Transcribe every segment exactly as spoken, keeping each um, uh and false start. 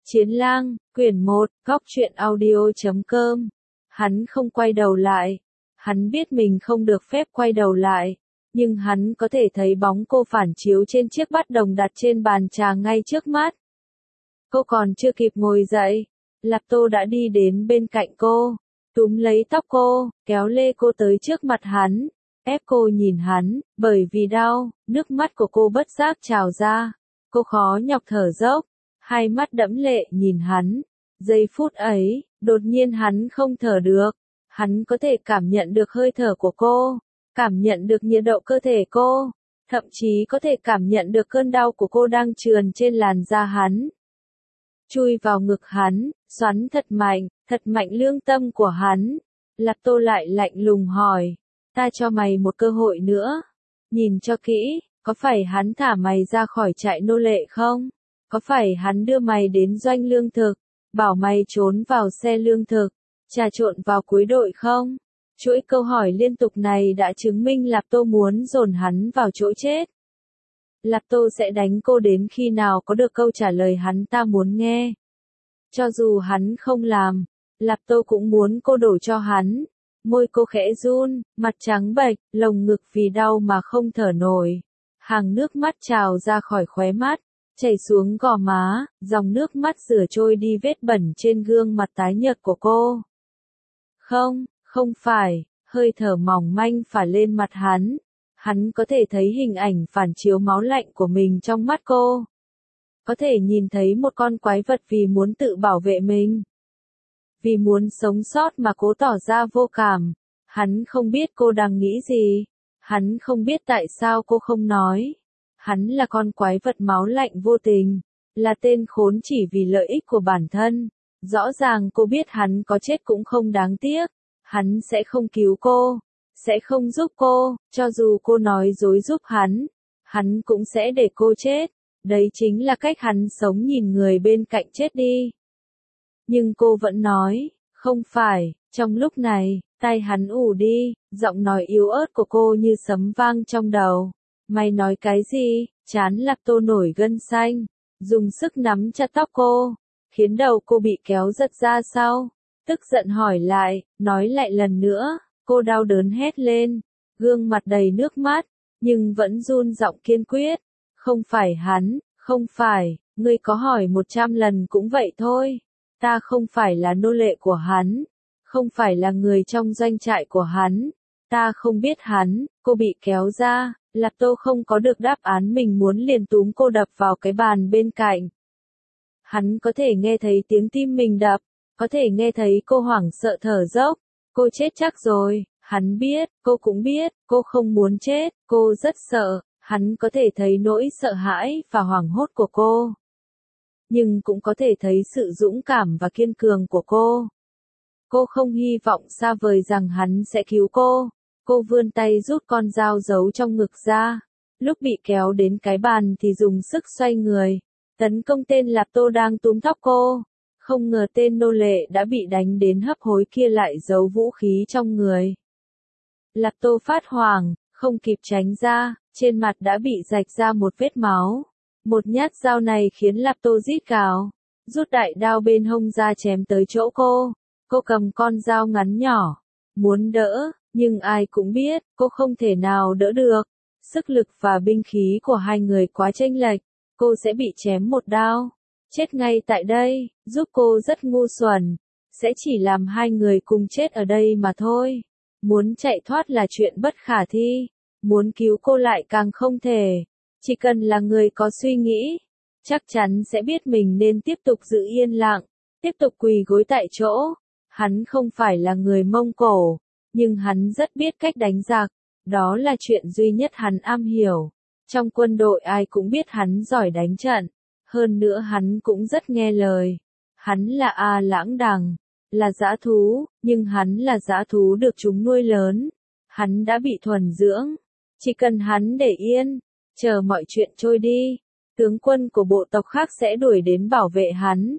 Chiến lang, quyển một, góc truyện audio chấm com. Hắn không quay đầu lại. Hắn biết mình không được phép quay đầu lại. Nhưng hắn có thể thấy bóng cô phản chiếu trên chiếc bát đồng đặt trên bàn trà ngay trước mắt. Cô còn chưa kịp ngồi dậy. Lạp Tô đã đi đến bên cạnh cô. Túm lấy tóc cô, kéo lê cô tới trước mặt hắn. Ép cô nhìn hắn, bởi vì đau, nước mắt của cô bất giác trào ra. Cô khó nhọc thở dốc. Hai mắt đẫm lệ nhìn hắn. Giây phút ấy, đột nhiên hắn không thở được. Hắn có thể cảm nhận được hơi thở của cô, cảm nhận được nhiệt độ cơ thể cô, thậm chí có thể cảm nhận được cơn đau của cô đang trườn trên làn da hắn. Chui vào ngực hắn, xoắn thật mạnh, thật mạnh lương tâm của hắn. Lạp Tô lại lạnh lùng hỏi, ta cho mày một cơ hội nữa. Nhìn cho kỹ, có phải hắn thả mày ra khỏi trại nô lệ không? Có phải hắn đưa mày đến doanh lương thực, bảo mày trốn vào xe lương thực, trà trộn vào cuối đội không? Chuỗi câu hỏi liên tục này đã chứng minh Lạp Tô muốn dồn hắn vào chỗ chết. Lạp Tô sẽ đánh cô đến khi nào có được câu trả lời hắn ta muốn nghe. Cho dù hắn không làm, Lạp Tô cũng muốn cô đổ cho hắn. Môi cô khẽ run, mặt trắng bệch, lồng ngực vì đau mà không thở nổi. Hàng nước mắt trào ra khỏi khóe mắt, chảy xuống gò má, dòng nước mắt rửa trôi đi vết bẩn trên gương mặt tái nhợt của cô. Không, không phải, hơi thở mỏng manh phả lên mặt hắn. Hắn có thể thấy hình ảnh phản chiếu máu lạnh của mình trong mắt cô. Có thể nhìn thấy một con quái vật vì muốn tự bảo vệ mình. Vì muốn sống sót mà cố tỏ ra vô cảm. Hắn không biết cô đang nghĩ gì. Hắn không biết tại sao cô không nói. Hắn là con quái vật máu lạnh vô tình, là tên khốn chỉ vì lợi ích của bản thân. Rõ ràng cô biết hắn có chết cũng không đáng tiếc, hắn sẽ không cứu cô, sẽ không giúp cô, cho dù cô nói dối giúp hắn, hắn cũng sẽ để cô chết. Đấy chính là cách hắn sống nhìn người bên cạnh chết đi. Nhưng cô vẫn nói, không phải, trong lúc này, tai hắn ù đi, giọng nói yếu ớt của cô như sấm vang trong đầu. Mày nói cái gì? Chán Lạp Tô nổi gân xanh, dùng sức nắm chặt tóc cô, khiến đầu cô bị kéo giật ra sau. Tức giận hỏi lại, nói lại lần nữa, cô đau đớn hét lên, gương mặt đầy nước mắt, nhưng vẫn run giọng kiên quyết. Không phải hắn, không phải, ngươi có hỏi một trăm lần cũng vậy thôi. Ta không phải là nô lệ của hắn, không phải là người trong doanh trại của hắn. Ta không biết hắn. Cô bị kéo ra. Lạp Tô không có được đáp án mình muốn liền túm cô đập vào cái bàn bên cạnh. Hắn có thể nghe thấy tiếng tim mình đập, có thể nghe thấy cô hoảng sợ thở dốc. Cô chết chắc rồi, hắn biết, cô cũng biết, cô không muốn chết, cô rất sợ, hắn có thể thấy nỗi sợ hãi và hoảng hốt của cô. Nhưng cũng có thể thấy sự dũng cảm và kiên cường của cô. Cô không hy vọng xa vời rằng hắn sẽ cứu cô. Cô vươn tay rút con dao giấu trong ngực ra. Lúc bị kéo đến cái bàn thì dùng sức xoay người. Tấn công tên Lạp Tô đang túm tóc cô. Không ngờ tên nô lệ đã bị đánh đến hấp hối kia lại giấu vũ khí trong người. Lạp Tô phát hoảng, không kịp tránh ra, trên mặt đã bị rạch ra một vết máu. Một nhát dao này khiến Lạp Tô rít gào, rút đại đao bên hông ra chém tới chỗ cô. Cô cầm con dao ngắn nhỏ, muốn đỡ. Nhưng ai cũng biết, cô không thể nào đỡ được. Sức lực và binh khí của hai người quá chênh lệch, cô sẽ bị chém một đao. Chết ngay tại đây, giúp cô rất ngu xuẩn. Sẽ chỉ làm hai người cùng chết ở đây mà thôi. Muốn chạy thoát là chuyện bất khả thi. Muốn cứu cô lại càng không thể. Chỉ cần là người có suy nghĩ, chắc chắn sẽ biết mình nên tiếp tục giữ yên lặng, tiếp tục quỳ gối tại chỗ. Hắn không phải là người Mông Cổ. Nhưng hắn rất biết cách đánh giặc, đó là chuyện duy nhất hắn am hiểu. Trong quân đội ai cũng biết hắn giỏi đánh trận, hơn nữa hắn cũng rất nghe lời. Hắn là A Lãng Đằng, là dã thú, nhưng hắn là dã thú được chúng nuôi lớn. Hắn đã bị thuần dưỡng, chỉ cần hắn để yên, chờ mọi chuyện trôi đi, tướng quân của bộ tộc khác sẽ đuổi đến bảo vệ hắn.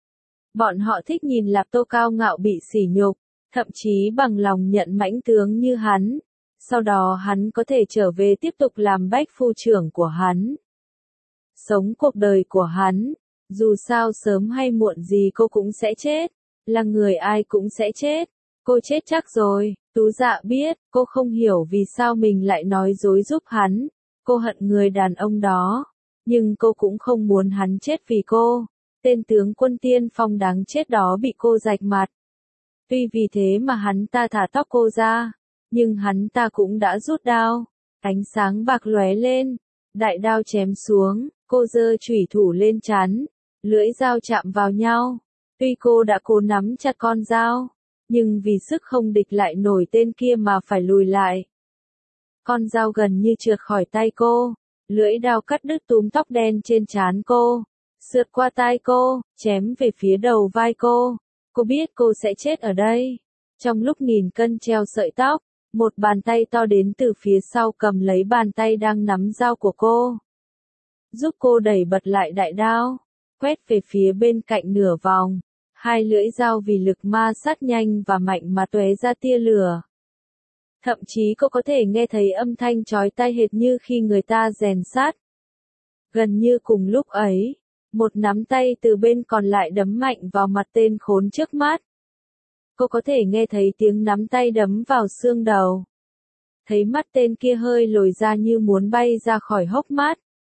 Bọn họ thích nhìn Lạp Tô cao ngạo bị sỉ nhục. Thậm chí bằng lòng nhận mãnh tướng như hắn, sau đó hắn có thể trở về tiếp tục làm bách phu trưởng của hắn. Sống cuộc đời của hắn, Dù sao sớm hay muộn gì cô cũng sẽ chết, là người ai cũng sẽ chết. Cô chết chắc rồi, Tú Dạ biết, cô không hiểu vì sao mình lại nói dối giúp hắn. Cô hận người đàn ông đó, nhưng cô cũng không muốn hắn chết vì cô. Tên tướng quân tiên phong đáng chết đó bị cô rạch mặt. Tuy vì thế mà hắn ta thả tóc cô ra, nhưng hắn ta cũng đã rút đao. Ánh sáng bạc lóe lên, đại đao chém xuống, cô giơ chủy thủ lên trán, lưỡi dao chạm vào nhau. Tuy cô đã cố nắm chặt con dao, nhưng vì sức không địch lại nổi tên kia mà phải lùi lại. Con dao gần như trượt khỏi tay cô, lưỡi đao cắt đứt túm tóc đen trên trán cô, sượt qua tai cô, chém về phía đầu vai cô. Cô biết cô sẽ chết ở đây. Trong lúc nghìn cân treo sợi tóc, một bàn tay to đến từ phía sau cầm lấy bàn tay đang nắm dao của cô, giúp cô đẩy bật lại đại đao, quét về phía bên cạnh nửa vòng. Hai lưỡi dao vì lực ma sát nhanh và mạnh mà tóe ra tia lửa. Thậm chí cô có thể nghe thấy âm thanh chói tai hệt như khi người ta rèn sắt. Gần như cùng lúc ấy, một nắm tay từ bên còn lại đấm mạnh vào mặt tên khốn trước mắt. Cô có thể nghe thấy tiếng nắm tay đấm vào xương đầu. Thấy mắt tên kia hơi lồi ra như muốn bay ra khỏi hốc mắt.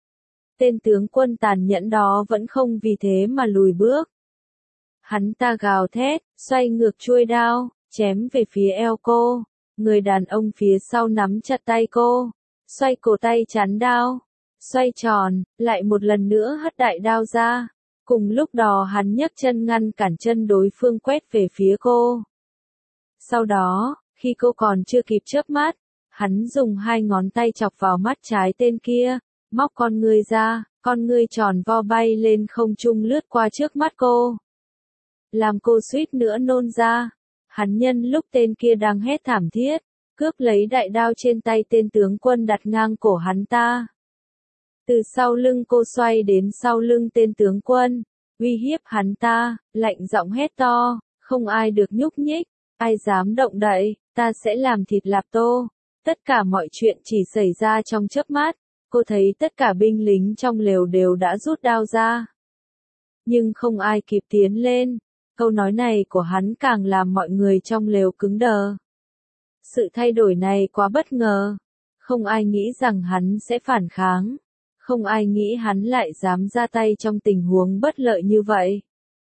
Tên tướng quân tàn nhẫn đó vẫn không vì thế mà lùi bước. Hắn ta gào thét, xoay ngược chuôi đao, chém về phía eo cô. Người đàn ông phía sau nắm chặt tay cô, xoay cổ tay chắn đao, xoay tròn, lại một lần nữa hất đại đao ra. Cùng lúc đó hắn nhấc chân ngăn cản chân đối phương quét về phía cô. Sau đó, khi cô còn chưa kịp chớp mắt, hắn dùng hai ngón tay chọc vào mắt trái tên kia, móc con ngươi ra, con ngươi tròn vo bay lên không trung lướt qua trước mắt cô. Làm cô suýt nữa nôn ra. Hắn nhân lúc tên kia đang hét thảm thiết, cướp lấy đại đao trên tay tên tướng quân đặt ngang cổ hắn ta. Từ sau lưng cô xoay đến sau lưng tên tướng quân, uy hiếp hắn ta, lạnh giọng hét to, không ai được nhúc nhích, ai dám động đậy, ta sẽ làm thịt Lạp Tô. Tất cả mọi chuyện chỉ xảy ra trong chớp mắt, cô thấy tất cả binh lính trong lều đều đã rút đao ra. Nhưng không ai kịp tiến lên. Câu nói này của hắn càng làm mọi người trong lều cứng đờ. Sự thay đổi này quá bất ngờ. Không ai nghĩ rằng hắn sẽ phản kháng. Không ai nghĩ hắn lại dám ra tay trong tình huống bất lợi như vậy.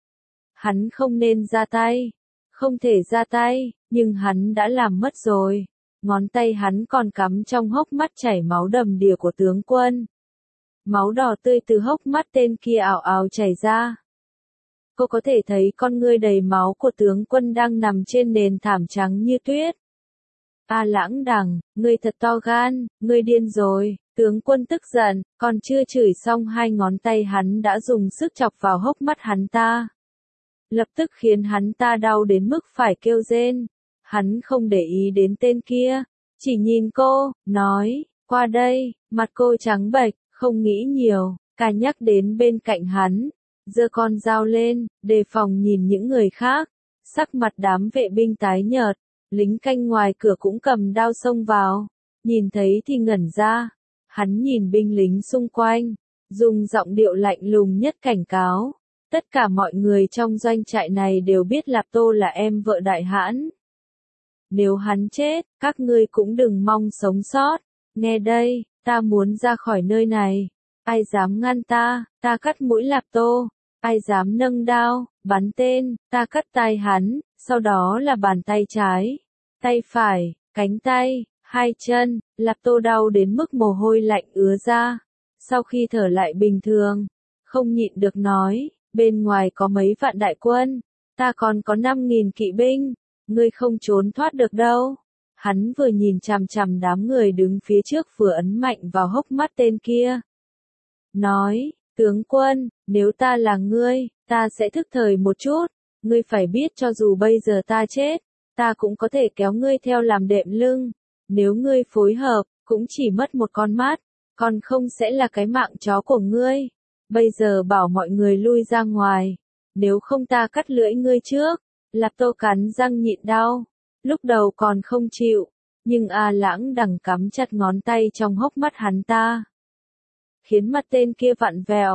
Hắn không nên ra tay. Không thể ra tay, nhưng hắn đã làm mất rồi. Ngón tay hắn còn cắm trong hốc mắt chảy máu đầm đìa của tướng quân. Máu đỏ tươi từ hốc mắt tên kia ảo ảo chảy ra. Cô có thể thấy con ngươi đầy máu của tướng quân đang nằm trên nền thảm trắng như tuyết. A Lãng Đằng, ngươi thật to gan, ngươi điên rồi. Tướng quân tức giận, còn chưa chửi xong hai ngón tay hắn đã dùng sức chọc vào hốc mắt hắn ta. Lập tức khiến hắn ta đau đến mức phải kêu rên. Hắn không để ý đến tên kia, chỉ nhìn cô, nói, qua đây. Mặt cô trắng bệch, không nghĩ nhiều, cả nhắc đến bên cạnh hắn. Giơ con dao lên, đề phòng nhìn những người khác. Sắc mặt đám vệ binh tái nhợt, lính canh ngoài cửa cũng cầm đao xông vào. Nhìn thấy thì ngẩn ra. Hắn nhìn binh lính xung quanh, dùng giọng điệu lạnh lùng nhất cảnh cáo. Tất cả mọi người trong doanh trại này đều biết Lạp Tô là em vợ đại hãn. Nếu hắn chết, các ngươi cũng đừng mong sống sót. Nghe đây, ta muốn ra khỏi nơi này. Ai dám ngăn ta, ta cắt mũi Lạp Tô. Ai dám nâng đao, bắn tên, ta cắt tai hắn, sau đó là bàn tay trái, tay phải, cánh tay, hai chân. Lạp Tô đau đến mức mồ hôi lạnh ứa ra. Sau khi thở lại bình thường, không nhịn được nói, bên ngoài có mấy vạn đại quân, ta còn có năm nghìn kỵ binh, ngươi không trốn thoát được đâu. Hắn vừa nhìn chằm chằm đám người đứng phía trước vừa ấn mạnh vào hốc mắt tên kia. Nói, tướng quân, nếu ta là ngươi, ta sẽ thức thời một chút, ngươi phải biết cho dù bây giờ ta chết, ta cũng có thể kéo ngươi theo làm đệm lưng. Nếu ngươi phối hợp, cũng chỉ mất một con mắt, còn không sẽ là cái mạng chó của ngươi. Bây giờ bảo mọi người lui ra ngoài, nếu không ta cắt lưỡi ngươi trước. Lạp Tô cắn răng nhịn đau, lúc đầu còn không chịu, nhưng A Lãng Đằng cắm chặt ngón tay trong hốc mắt hắn ta, khiến mặt tên kia vặn vẹo,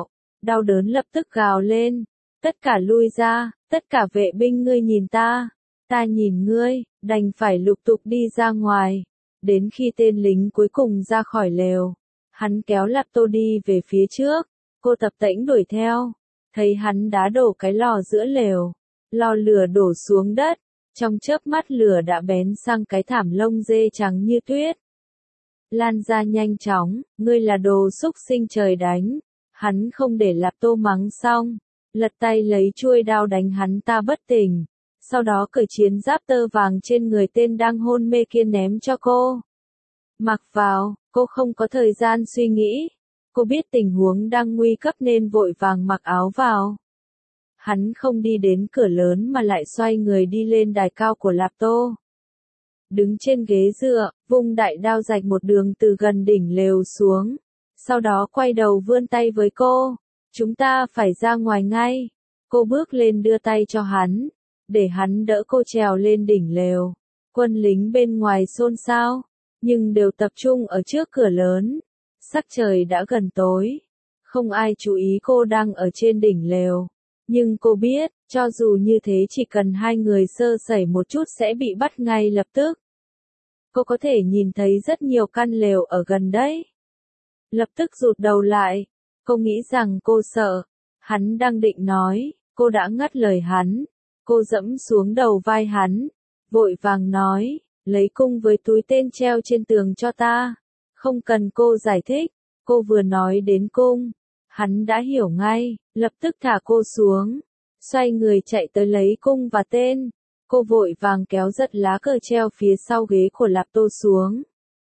đau đớn lập tức gào lên. Tất cả lui ra, tất cả vệ binh ngươi nhìn ta, ta nhìn ngươi, đành phải lục tục đi ra ngoài. Đến khi tên lính cuối cùng ra khỏi lều, hắn kéo Lạp Tô đi về phía trước, cô tập tễnh đuổi theo, thấy hắn đá đổ cái lò giữa lều, lò lửa đổ xuống đất, trong chớp mắt lửa đã bén sang cái thảm lông dê trắng như tuyết. Lan ra nhanh chóng, ngươi là đồ xúc sinh trời đánh, hắn không để Lạp Tô mắng xong, lật tay lấy chuôi đao đánh hắn ta bất tỉnh, sau đó cởi chiến giáp tơ vàng trên người tên đang hôn mê kia ném cho cô. Mặc vào, cô không có thời gian suy nghĩ, cô biết tình huống đang nguy cấp nên vội vàng mặc áo vào. Hắn không đi đến cửa lớn mà lại xoay người đi lên đài cao của Lạp Tô. Đứng trên ghế dựa, vung đại đao rạch một đường từ gần đỉnh lều xuống, sau đó quay đầu vươn tay với cô. Chúng ta phải ra ngoài ngay. Cô bước lên đưa tay cho hắn, để hắn đỡ cô trèo lên đỉnh lều. Quân lính bên ngoài xôn xao, nhưng đều tập trung ở trước cửa lớn. Sắc trời đã gần tối, không ai chú ý cô đang ở trên đỉnh lều. Nhưng cô biết, cho dù như thế chỉ cần hai người sơ sẩy một chút sẽ bị bắt ngay lập tức. Cô có thể nhìn thấy rất nhiều căn lều ở gần đấy. Lập tức rụt đầu lại. Cô nghĩ rằng cô sợ. Hắn đang định nói, cô đã ngắt lời hắn. Cô dẫm xuống đầu vai hắn, vội vàng nói, lấy cung với túi tên treo trên tường cho ta. Không cần cô giải thích, cô vừa nói đến cung. Hắn đã hiểu ngay, lập tức thả cô xuống, xoay người chạy tới lấy cung và tên. Cô vội vàng kéo giật lá cờ treo phía sau ghế của Lạp Tô xuống.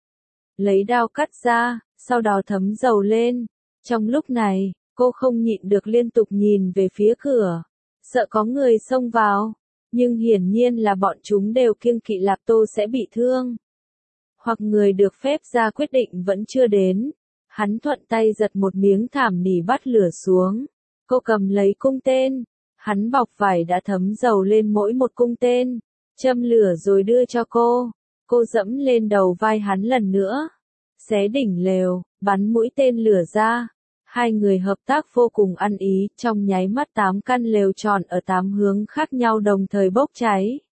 Lấy đao cắt ra, sau đó thấm dầu lên. Trong lúc này, cô không nhịn được liên tục nhìn về phía cửa, sợ có người xông vào, nhưng hiển nhiên là bọn chúng đều kiêng kỵ Lạp Tô sẽ bị thương. Hoặc người được phép ra quyết định vẫn chưa đến. Hắn thuận tay giật một miếng thảm nỉ bắt lửa xuống. Cô cầm lấy cung tên. Hắn bọc vải đã thấm dầu lên mỗi một cung tên, châm lửa rồi đưa cho cô. Cô dẫm lên đầu vai hắn lần nữa, xé đỉnh lều, bắn mũi tên lửa ra. Hai người hợp tác vô cùng ăn ý, trong nháy mắt tám căn lều tròn ở tám hướng khác nhau đồng thời bốc cháy.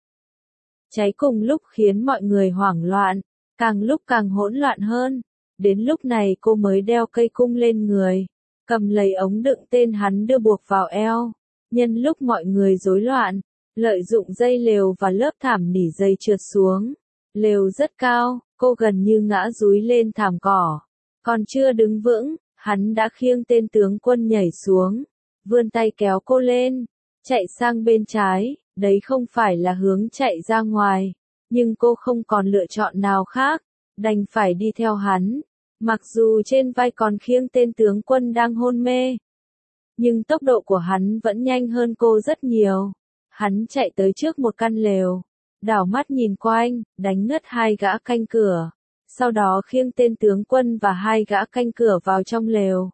Cháy cùng lúc khiến mọi người hoảng loạn, càng lúc càng hỗn loạn hơn. Đến lúc này cô mới đeo cây cung lên người, cầm lấy ống đựng tên hắn đưa buộc vào eo. Nhân lúc mọi người rối loạn, lợi dụng dây lều và lớp thảm nỉ dây trượt xuống. Lều rất cao, cô gần như ngã dúi lên thảm cỏ. Còn chưa đứng vững, hắn đã khiêng tên tướng quân nhảy xuống, vươn tay kéo cô lên, chạy sang bên trái. Đấy không phải là hướng chạy ra ngoài, nhưng cô không còn lựa chọn nào khác, đành phải đi theo hắn. Mặc dù trên vai còn khiêng tên tướng quân đang hôn mê, nhưng tốc độ của hắn vẫn nhanh hơn cô rất nhiều. Hắn chạy tới trước một căn lều, đảo mắt nhìn quanh, đánh ngất hai gã canh cửa, sau đó khiêng tên tướng quân và hai gã canh cửa vào trong lều.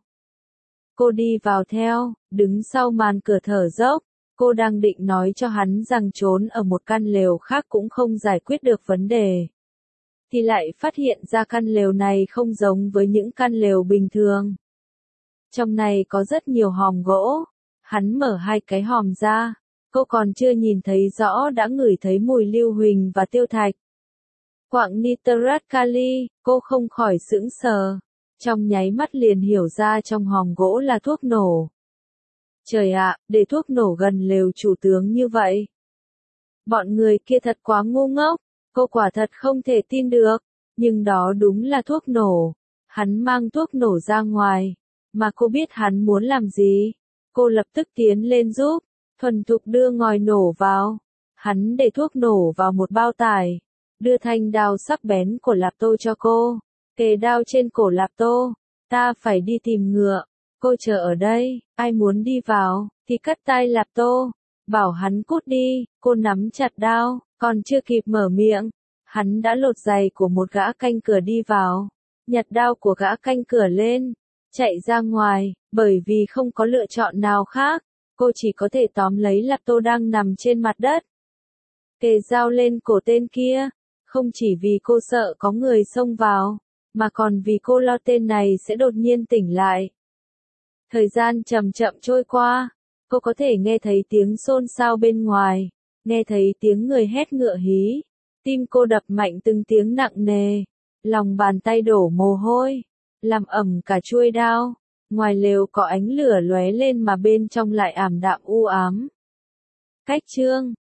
Cô đi vào theo, đứng sau màn cửa thở dốc. Cô đang định nói cho hắn rằng trốn ở một căn lều khác cũng không giải quyết được vấn đề, thì lại phát hiện ra căn lều này không giống với những căn lều bình thường. Trong này có rất nhiều hòm gỗ. Hắn mở hai cái hòm ra, cô còn chưa nhìn thấy rõ đã ngửi thấy mùi lưu huỳnh và tiêu thạch. Quặng nitrat kali, cô không khỏi sững sờ. Trong nháy mắt liền hiểu ra trong hòm gỗ là thuốc nổ. Trời ạ, để thuốc nổ gần lều chủ tướng như vậy. Bọn người kia thật quá ngu ngốc, cô quả thật không thể tin được, nhưng đó đúng là thuốc nổ. Hắn mang thuốc nổ ra ngoài, mà cô biết hắn muốn làm gì. Cô lập tức tiến lên giúp, thuần thục đưa ngòi nổ vào. Hắn để thuốc nổ vào một bao tải, đưa thanh đao sắc bén của Lạp Tô cho cô, kề đao trên cổ Lạp Tô. Ta phải đi tìm ngựa. Cô chờ ở đây, ai muốn đi vào, thì cắt tay Lạp Tô, bảo hắn cút đi. Cô nắm chặt đao, còn chưa kịp mở miệng, hắn đã lột giày của một gã canh cửa đi vào, nhặt đao của gã canh cửa lên, chạy ra ngoài. Bởi vì không có lựa chọn nào khác, cô chỉ có thể tóm lấy Lạp Tô đang nằm trên mặt đất, kề dao lên cổ tên kia, không chỉ vì cô sợ có người xông vào, mà còn vì cô lo tên này sẽ đột nhiên tỉnh lại. Thời gian chậm chậm trôi qua, cô có thể nghe thấy tiếng xôn xao bên ngoài, nghe thấy tiếng người hét ngựa hí, tim cô đập mạnh từng tiếng nặng nề, lòng bàn tay đổ mồ hôi, làm ẩm cả chuôi đao. Ngoài lều có ánh lửa lóe lên mà bên trong lại ảm đạm u ám. Cách chương